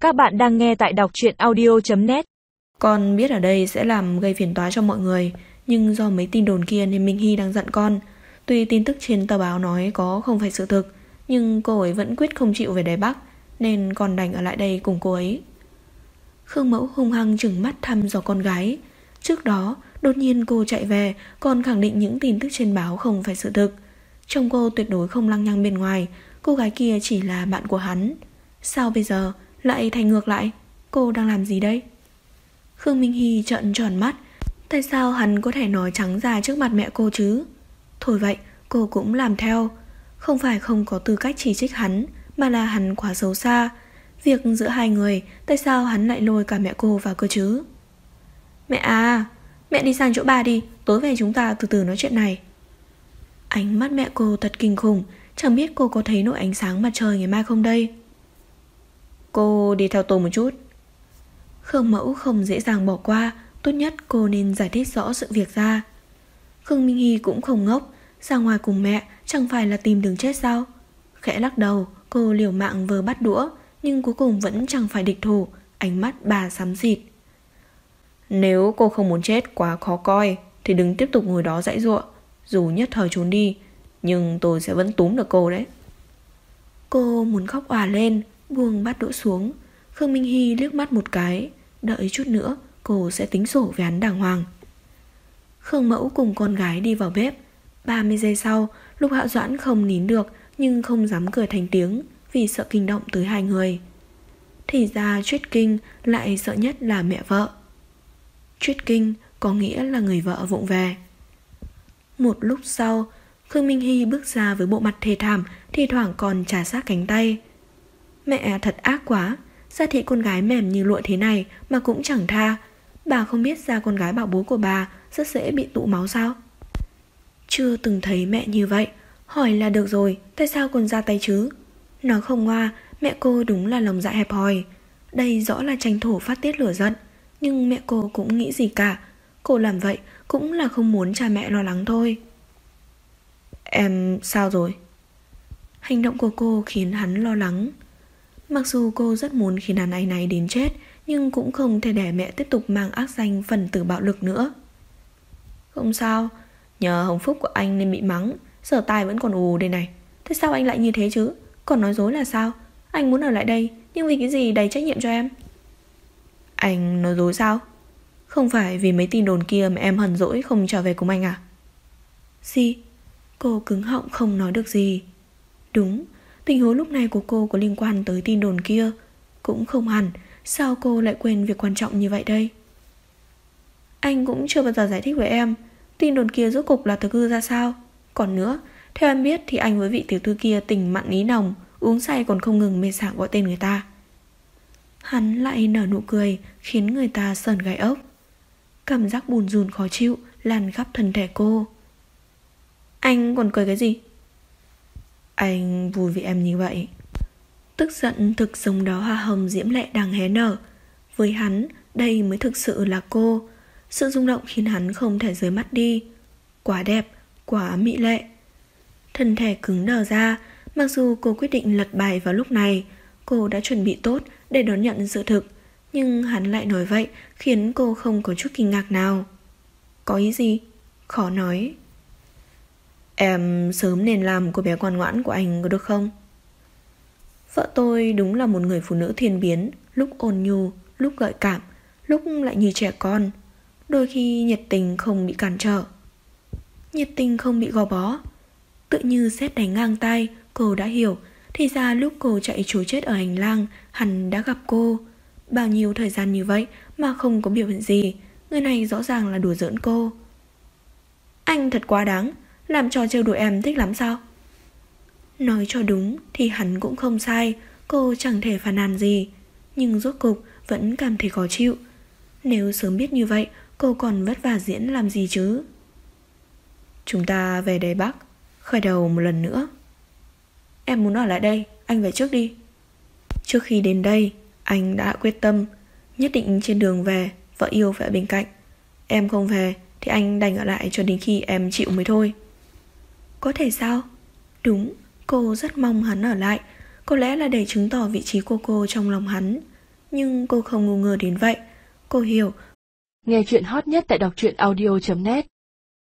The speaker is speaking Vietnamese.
Các bạn đang nghe tại đọc truyện audio.net. Con biết ở đây sẽ làm gây phiền toái cho mọi người, nhưng do mấy tin đồn kia nên Minh Hy đang giận con. Tuy tin tức trên tờ báo nói có không phải sự thực, nhưng cô ấy vẫn quyết không chịu về Đài Bắc, nên con đành ở lại đây cùng cô ấy. Khương Mẫu hung hăng trừng mắt thăm dò con gái. Trước đó đột nhiên cô chạy về, còn khẳng định những tin tức trên báo không phải sự thực. Chồng cô tuyệt đối không lăng nhăng bên ngoài, cô gái kia chỉ là bạn của hắn. Sao bây giờ lại thành ngược lại? Cô đang làm gì đây? Khương Minh Hy trợn tròn mắt. Tại sao hắn có thể nói trắng ra trước mặt mẹ cô chứ? Thôi vậy, cô cũng làm theo. Không phải không có tư cách chỉ trích hắn, mà là hắn quá xấu xa. Việc giữa hai người, tại sao hắn lại lôi cả mẹ cô vào cơ chứ? Mẹ à, mẹ đi sang chỗ bà đi, tối về chúng ta từ từ nói chuyện này. Ánh mắt mẹ cô thật kinh khủng, chẳng biết cô có thấy nỗi ánh sáng mặt trời ngày mai không đây? Cô đi theo tôi một chút. Khương Mẫu không dễ dàng bỏ qua, tốt nhất cô nên giải thích rõ sự việc ra. Khương Minh Hy cũng không ngốc, ra ngoài cùng mẹ chẳng phải là tìm đường chết sao? Khẽ lắc đầu, cô liều mạng vờ bắt đũa, nhưng cuối cùng vẫn chẳng phải địch thủ. Ánh mắt bà xám xịt. Nếu cô không muốn chết quá khó coi thì đừng tiếp tục ngồi đó giãy giụa. Dù nhất thời trốn đi, nhưng tôi sẽ vẫn túm được cô đấy. Cô muốn khóc òa lên, buông bát đũa xuống. Khương Minh Hy liếc mắt một cái, đợi chút nữa cô sẽ tính sổ với hắn đàng hoàng. Khương Mẫu cùng con gái đi vào bếp. 30 giây sau, Lục Hạo Doãn không nín được, nhưng không dám cười thành tiếng vì sợ kinh động tới hai người. Thì ra Chuyết Kinh lại sợ nhất là mẹ vợ. Chuyết Kinh có nghĩa là người vợ vụng về. Một lúc sau, Khương Minh Hy bước ra với bộ mặt thê thảm, thi thoảng còn chà sát cánh tay. Mẹ thật ác quá, da thịt con gái mềm như lụa thế này mà cũng chẳng tha. Bà không biết da con gái bảo bối của bà rất dễ bị tụ máu sao? Chưa từng thấy mẹ như vậy, hỏi là được rồi, tại sao còn ra tay chứ? Nó không ngoa, mẹ cô đúng là lòng dạ hẹp hòi. Đây rõ là tranh thủ phát tiết lửa giận, nhưng mẹ cô cũng nghĩ gì cả. Cô làm vậy cũng là không muốn cha mẹ lo lắng thôi. Em sao rồi? Hành động của cô khiến hắn lo lắng. Mặc dù cô rất muốn khiến hắn áy náy đến chết, nhưng cũng không thể để mẹ tiếp tục mang ác danh phần tử bạo lực nữa. Không sao, nhờ hồng phúc của anh nên bị mắng, giờ tai vẫn còn ù đây này. Thế sao anh lại như thế chứ? Còn nói dối là sao? Anh muốn ở lại đây, nhưng vì cái gì đầy trách nhiệm cho em? Anh nói dối sao? Không phải vì mấy tin đồn kia mà em hờn dỗi không trở về cùng anh à? Gì? Cô cứng họng không nói được gì. Đúng, tình huống lúc này của cô có liên quan tới tin đồn kia. Cũng không hẳn, sao cô lại quên việc quan trọng như vậy đây? Anh cũng chưa bao giờ giải thích với em tin đồn kia rốt cục là thực hư ra sao. Còn nữa, theo em biết thì anh với vị tiểu thư kia tình mặn ý nồng, uống say còn không ngừng mê sảng gọi tên người ta. Hắn lại nở nụ cười khiến người ta sởn gai ốc. Cảm giác buồn rùn khó chịu lan khắp thân thể cô. Anh còn cười cái gì? Anh vui vì em như vậy. Tức giận thực giống đó hoa hồng diễm lệ đang hé nở. Với hắn, đây mới thực sự là cô. Sự rung động khiến hắn không thể rời mắt đi. Quá đẹp, quá mỹ lệ. Thân thể cứng đờ ra. Mặc dù cô quyết định lật bài vào lúc này, cô đã chuẩn bị tốt để đón nhận sự thực, nhưng hắn lại nói vậy khiến cô không có chút kinh ngạc nào. Có ý gì? Khó nói. Em sớm nên làm cô bé ngoan ngoãn của anh có được không? Vợ tôi đúng là một người phụ nữ thiên biến, lúc ôn nhu, lúc gợi cảm, lúc lại như trẻ con. Đôi khi nhiệt tình không bị cản trở, nhiệt tình không bị gò bó. Tự như sét đánh ngang tay, cô đã hiểu. Thì ra lúc cô chạy trối chết ở hành lang, hắn đã gặp cô. Bao nhiêu thời gian như vậy mà không có biểu hiện gì. Người này rõ ràng là đùa giỡn cô. Anh thật quá đáng, làm trò trêu đùa em thích lắm sao? Nói cho đúng thì hắn cũng không sai. Cô chẳng thể phàn nàn gì, nhưng rốt cục vẫn cảm thấy khó chịu. Nếu sớm biết như vậy, cô còn vất vả diễn làm gì chứ? Chúng ta về Đài Bắc, khởi đầu một lần nữa. Em muốn ở lại đây, anh về trước đi. Trước khi đến đây, anh đã quyết tâm nhất định trên đường về, vợ yêu phải ở bên cạnh. Em không về thì anh đành ở lại cho đến khi em chịu mới thôi. Có thể sao? Đúng, cô rất mong hắn ở lại. Có lẽ là để chứng tỏ vị trí của cô trong lòng hắn. Nhưng cô không ngu ngơ đến vậy. Cô hiểu. Nghe chuyện hot nhất tại đọc truyện audio.net